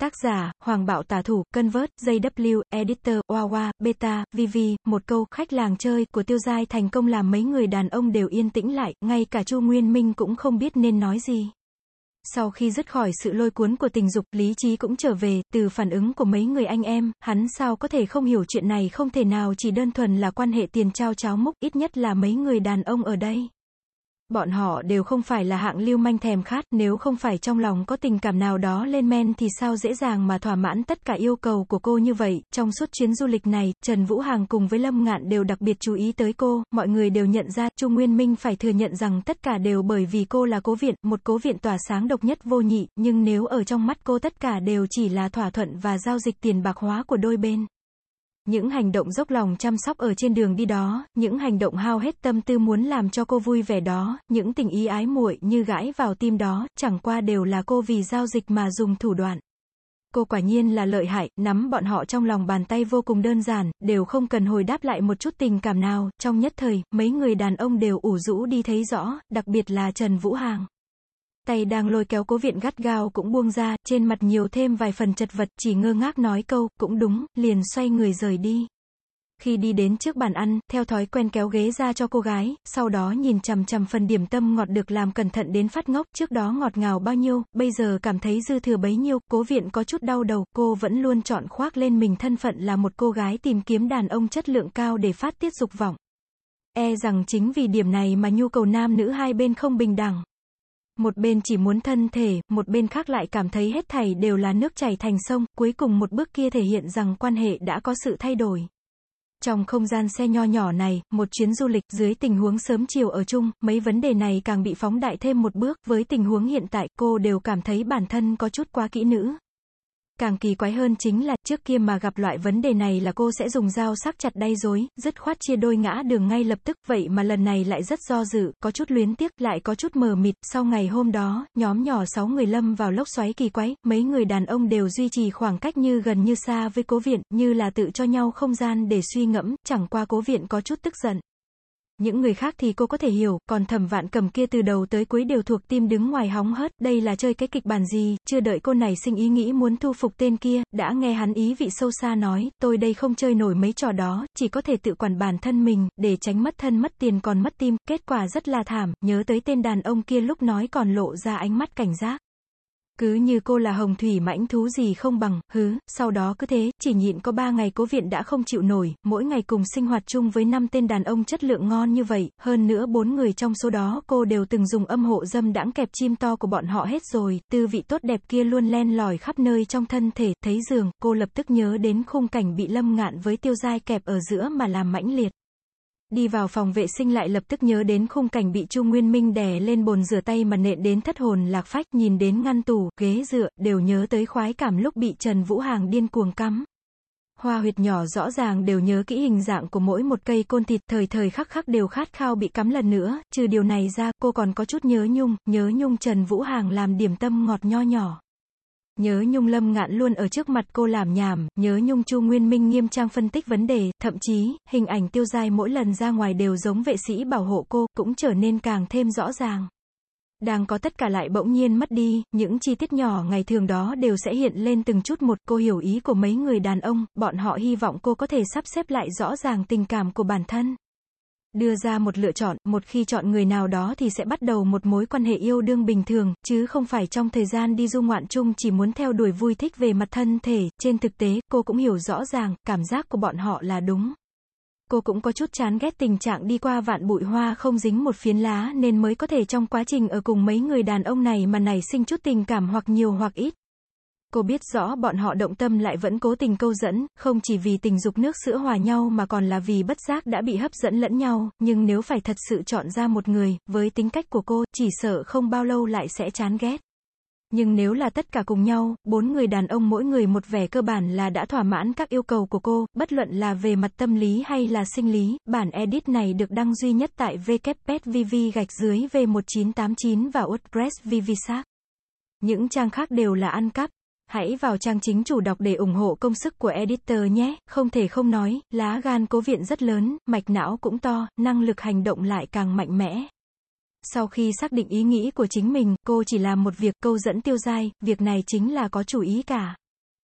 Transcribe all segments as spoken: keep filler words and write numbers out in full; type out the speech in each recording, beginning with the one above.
Tác giả, Hoàng Bạo Tả Thủ, Convert, gi vê, Editor, Wawa, Beta, vê vê, một câu, khách làng chơi, của Tiêu Giai thành công làm mấy người đàn ông đều yên tĩnh lại, ngay cả Chu Nguyên Minh cũng không biết nên nói gì. Sau khi dứt khỏi sự lôi cuốn của tình dục, lý trí cũng trở về, từ phản ứng của mấy người anh em, hắn sao có thể không hiểu chuyện này không thể nào chỉ đơn thuần là quan hệ tiền trao cháo múc, ít nhất là mấy người đàn ông ở đây. Bọn họ đều không phải là hạng lưu manh thèm khát, nếu không phải trong lòng có tình cảm nào đó lên men thì sao dễ dàng mà thỏa mãn tất cả yêu cầu của cô như vậy. Trong suốt chuyến du lịch này, Trần Vũ Hàng cùng với Lâm Ngạn đều đặc biệt chú ý tới cô, mọi người đều nhận ra, Chu Nguyên Minh phải thừa nhận rằng tất cả đều bởi vì cô là cố viện, một cố viện tỏa sáng độc nhất vô nhị, nhưng nếu ở trong mắt cô tất cả đều chỉ là thỏa thuận và giao dịch tiền bạc hóa của đôi bên. Những hành động dốc lòng chăm sóc ở trên đường đi đó, những hành động hao hết tâm tư muốn làm cho cô vui vẻ đó, những tình ý ái muội như gãi vào tim đó, chẳng qua đều là cô vì giao dịch mà dùng thủ đoạn. Cô quả nhiên là lợi hại, nắm bọn họ trong lòng bàn tay vô cùng đơn giản, đều không cần hồi đáp lại một chút tình cảm nào, trong nhất thời, mấy người đàn ông đều ủ rũ đi thấy rõ, đặc biệt là Trần Vũ Hàng. Tay đang lôi kéo cố viện gắt gao cũng buông ra, trên mặt nhiều thêm vài phần chật vật, chỉ ngơ ngác nói câu, cũng đúng, liền xoay người rời đi. Khi đi đến trước bàn ăn, theo thói quen kéo ghế ra cho cô gái, sau đó nhìn chằm chằm phần điểm tâm ngọt được làm cẩn thận đến phát ngốc, trước đó ngọt ngào bao nhiêu, bây giờ cảm thấy dư thừa bấy nhiêu, cố viện có chút đau đầu, cô vẫn luôn chọn khoác lên mình thân phận là một cô gái tìm kiếm đàn ông chất lượng cao để phát tiết dục vọng. E rằng chính vì điểm này mà nhu cầu nam nữ hai bên không bình đẳng. Một bên chỉ muốn thân thể, một bên khác lại cảm thấy hết thảy đều là nước chảy thành sông, cuối cùng một bước kia thể hiện rằng quan hệ đã có sự thay đổi. Trong không gian xe nho nhỏ này, một chuyến du lịch, dưới tình huống sớm chiều ở chung, mấy vấn đề này càng bị phóng đại thêm một bước, với tình huống hiện tại, cô đều cảm thấy bản thân có chút quá kỹ nữ. Càng kỳ quái hơn chính là, trước kia mà gặp loại vấn đề này là cô sẽ dùng dao sắc chặt đay rối, dứt khoát chia đôi ngã đường ngay lập tức, vậy mà lần này lại rất do dự, có chút luyến tiếc, lại có chút mờ mịt. Sau ngày hôm đó, nhóm nhỏ sáu người lâm vào lốc xoáy kỳ quái, mấy người đàn ông đều duy trì khoảng cách như gần như xa với cố viện, như là tự cho nhau không gian để suy ngẫm, chẳng qua cố viện có chút tức giận. Những người khác thì cô có thể hiểu, còn Thẩm Vạn Cầm kia từ đầu tới cuối đều thuộc tim đứng ngoài hóng hớt, đây là chơi cái kịch bản gì, chưa đợi cô nảy sinh ý nghĩ muốn thu phục tên kia, đã nghe hắn ý vị sâu xa nói, tôi đây không chơi nổi mấy trò đó, chỉ có thể tự quản bản thân mình, để tránh mất thân mất tiền còn mất tim, kết quả rất là thảm, nhớ tới tên đàn ông kia lúc nói còn lộ ra ánh mắt cảnh giác. Cứ như cô là hồng thủy mãnh thú gì không bằng, hứ, sau đó cứ thế, chỉ nhịn có ba ngày cố viện đã không chịu nổi, mỗi ngày cùng sinh hoạt chung với năm tên đàn ông chất lượng ngon như vậy, hơn nữa bốn người trong số đó cô đều từng dùng âm hộ dâm đãng kẹp chim to của bọn họ hết rồi, tư vị tốt đẹp kia luôn len lỏi khắp nơi trong thân thể, thấy giường, cô lập tức nhớ đến khung cảnh bị Lâm Ngạn với Tiêu Giai kẹp ở giữa mà làm mãnh liệt. Đi vào phòng vệ sinh lại lập tức nhớ đến khung cảnh bị Chu Nguyên Minh đè lên bồn rửa tay mà nện đến thất hồn lạc phách, nhìn đến ngăn tủ, ghế dựa, đều nhớ tới khoái cảm lúc bị Trần Vũ Hàng điên cuồng cắm. Hoa huyệt nhỏ rõ ràng đều nhớ kỹ hình dạng của mỗi một cây côn thịt, thời thời khắc khắc đều khát khao bị cắm lần nữa, trừ điều này ra, cô còn có chút nhớ nhung, nhớ nhung Trần Vũ Hàng làm điểm tâm ngọt nho nhỏ. Nhớ nhung Lâm Ngạn luôn ở trước mặt cô làm nhảm, nhớ nhung Chu Nguyên Minh nghiêm trang phân tích vấn đề, thậm chí, hình ảnh Tiêu Giai mỗi lần ra ngoài đều giống vệ sĩ bảo hộ cô, cũng trở nên càng thêm rõ ràng. Đang có tất cả lại bỗng nhiên mất đi, những chi tiết nhỏ ngày thường đó đều sẽ hiện lên từng chút một, cô hiểu ý của mấy người đàn ông, bọn họ hy vọng cô có thể sắp xếp lại rõ ràng tình cảm của bản thân. Đưa ra một lựa chọn, một khi chọn người nào đó thì sẽ bắt đầu một mối quan hệ yêu đương bình thường, chứ không phải trong thời gian đi du ngoạn chung chỉ muốn theo đuổi vui thích về mặt thân thể. Trên thực tế, cô cũng hiểu rõ ràng, cảm giác của bọn họ là đúng. Cô cũng có chút chán ghét tình trạng đi qua vạn bụi hoa không dính một phiến lá nên mới có thể trong quá trình ở cùng mấy người đàn ông này mà nảy sinh chút tình cảm hoặc nhiều hoặc ít. Cô biết rõ bọn họ động tâm lại vẫn cố tình câu dẫn, không chỉ vì tình dục nước sữa hòa nhau mà còn là vì bất giác đã bị hấp dẫn lẫn nhau, nhưng nếu phải thật sự chọn ra một người, với tính cách của cô, chỉ sợ không bao lâu lại sẽ chán ghét. Nhưng nếu là tất cả cùng nhau, bốn người đàn ông mỗi người một vẻ cơ bản là đã thỏa mãn các yêu cầu của cô, bất luận là về mặt tâm lý hay là sinh lý. Bản edit này được đăng duy nhất tại w w w chấm v v gạch dưới v một chín tám chín và WordPress vvshark. Những trang khác đều là ăn cắp. Hãy vào trang chính chủ đọc để ủng hộ công sức của editor nhé, không thể không nói, lá gan cố viện rất lớn, mạch não cũng to, năng lực hành động lại càng mạnh mẽ. Sau khi xác định ý nghĩ của chính mình, cô chỉ làm một việc, câu dẫn Tiêu Giai, việc này chính là có chủ ý cả.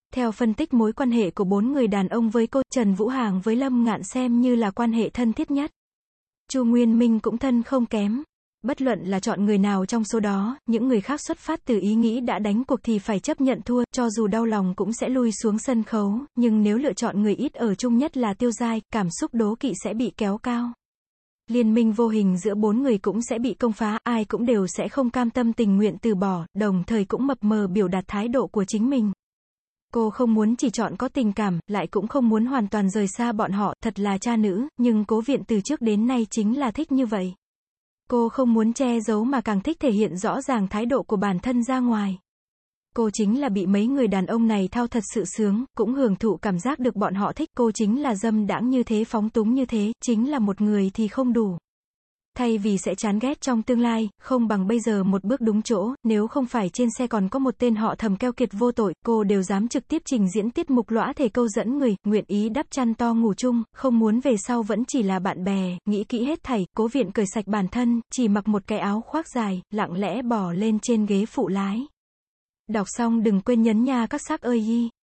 Theo phân tích mối quan hệ của bốn người đàn ông với cô, Trần Vũ Hàng với Lâm Ngạn xem như là quan hệ thân thiết nhất. Chu Nguyên Minh cũng thân không kém. Bất luận là chọn người nào trong số đó, những người khác xuất phát từ ý nghĩ đã đánh cuộc thì phải chấp nhận thua, cho dù đau lòng cũng sẽ lui xuống sân khấu, nhưng nếu lựa chọn người ít ở chung nhất là Tiêu Giai, cảm xúc đố kỵ sẽ bị kéo cao. Liên minh vô hình giữa bốn người cũng sẽ bị công phá, ai cũng đều sẽ không cam tâm tình nguyện từ bỏ, đồng thời cũng mập mờ biểu đạt thái độ của chính mình. Cô không muốn chỉ chọn có tình cảm, lại cũng không muốn hoàn toàn rời xa bọn họ, thật là cha nữ, nhưng Cố Viện từ trước đến nay chính là thích như vậy. Cô không muốn che giấu mà càng thích thể hiện rõ ràng thái độ của bản thân ra ngoài. Cô chính là bị mấy người đàn ông này thao thật sự sướng, cũng hưởng thụ cảm giác được bọn họ thích, cô chính là dâm đãng như thế, phóng túng như thế, chính là một người thì không đủ. Thay vì sẽ chán ghét trong tương lai, không bằng bây giờ một bước đúng chỗ, nếu không phải trên xe còn có một tên họ Thẩm keo kiệt vô tội, cô đều dám trực tiếp trình diễn tiết mục lõa thể câu dẫn người, nguyện ý đắp chăn to ngủ chung, không muốn về sau vẫn chỉ là bạn bè, nghĩ kỹ hết thảy. Cố Viện cởi sạch bản thân, chỉ mặc một cái áo khoác dài, lặng lẽ bò lên trên ghế phụ lái. Đọc xong đừng quên nhấn nha các xác ơi y.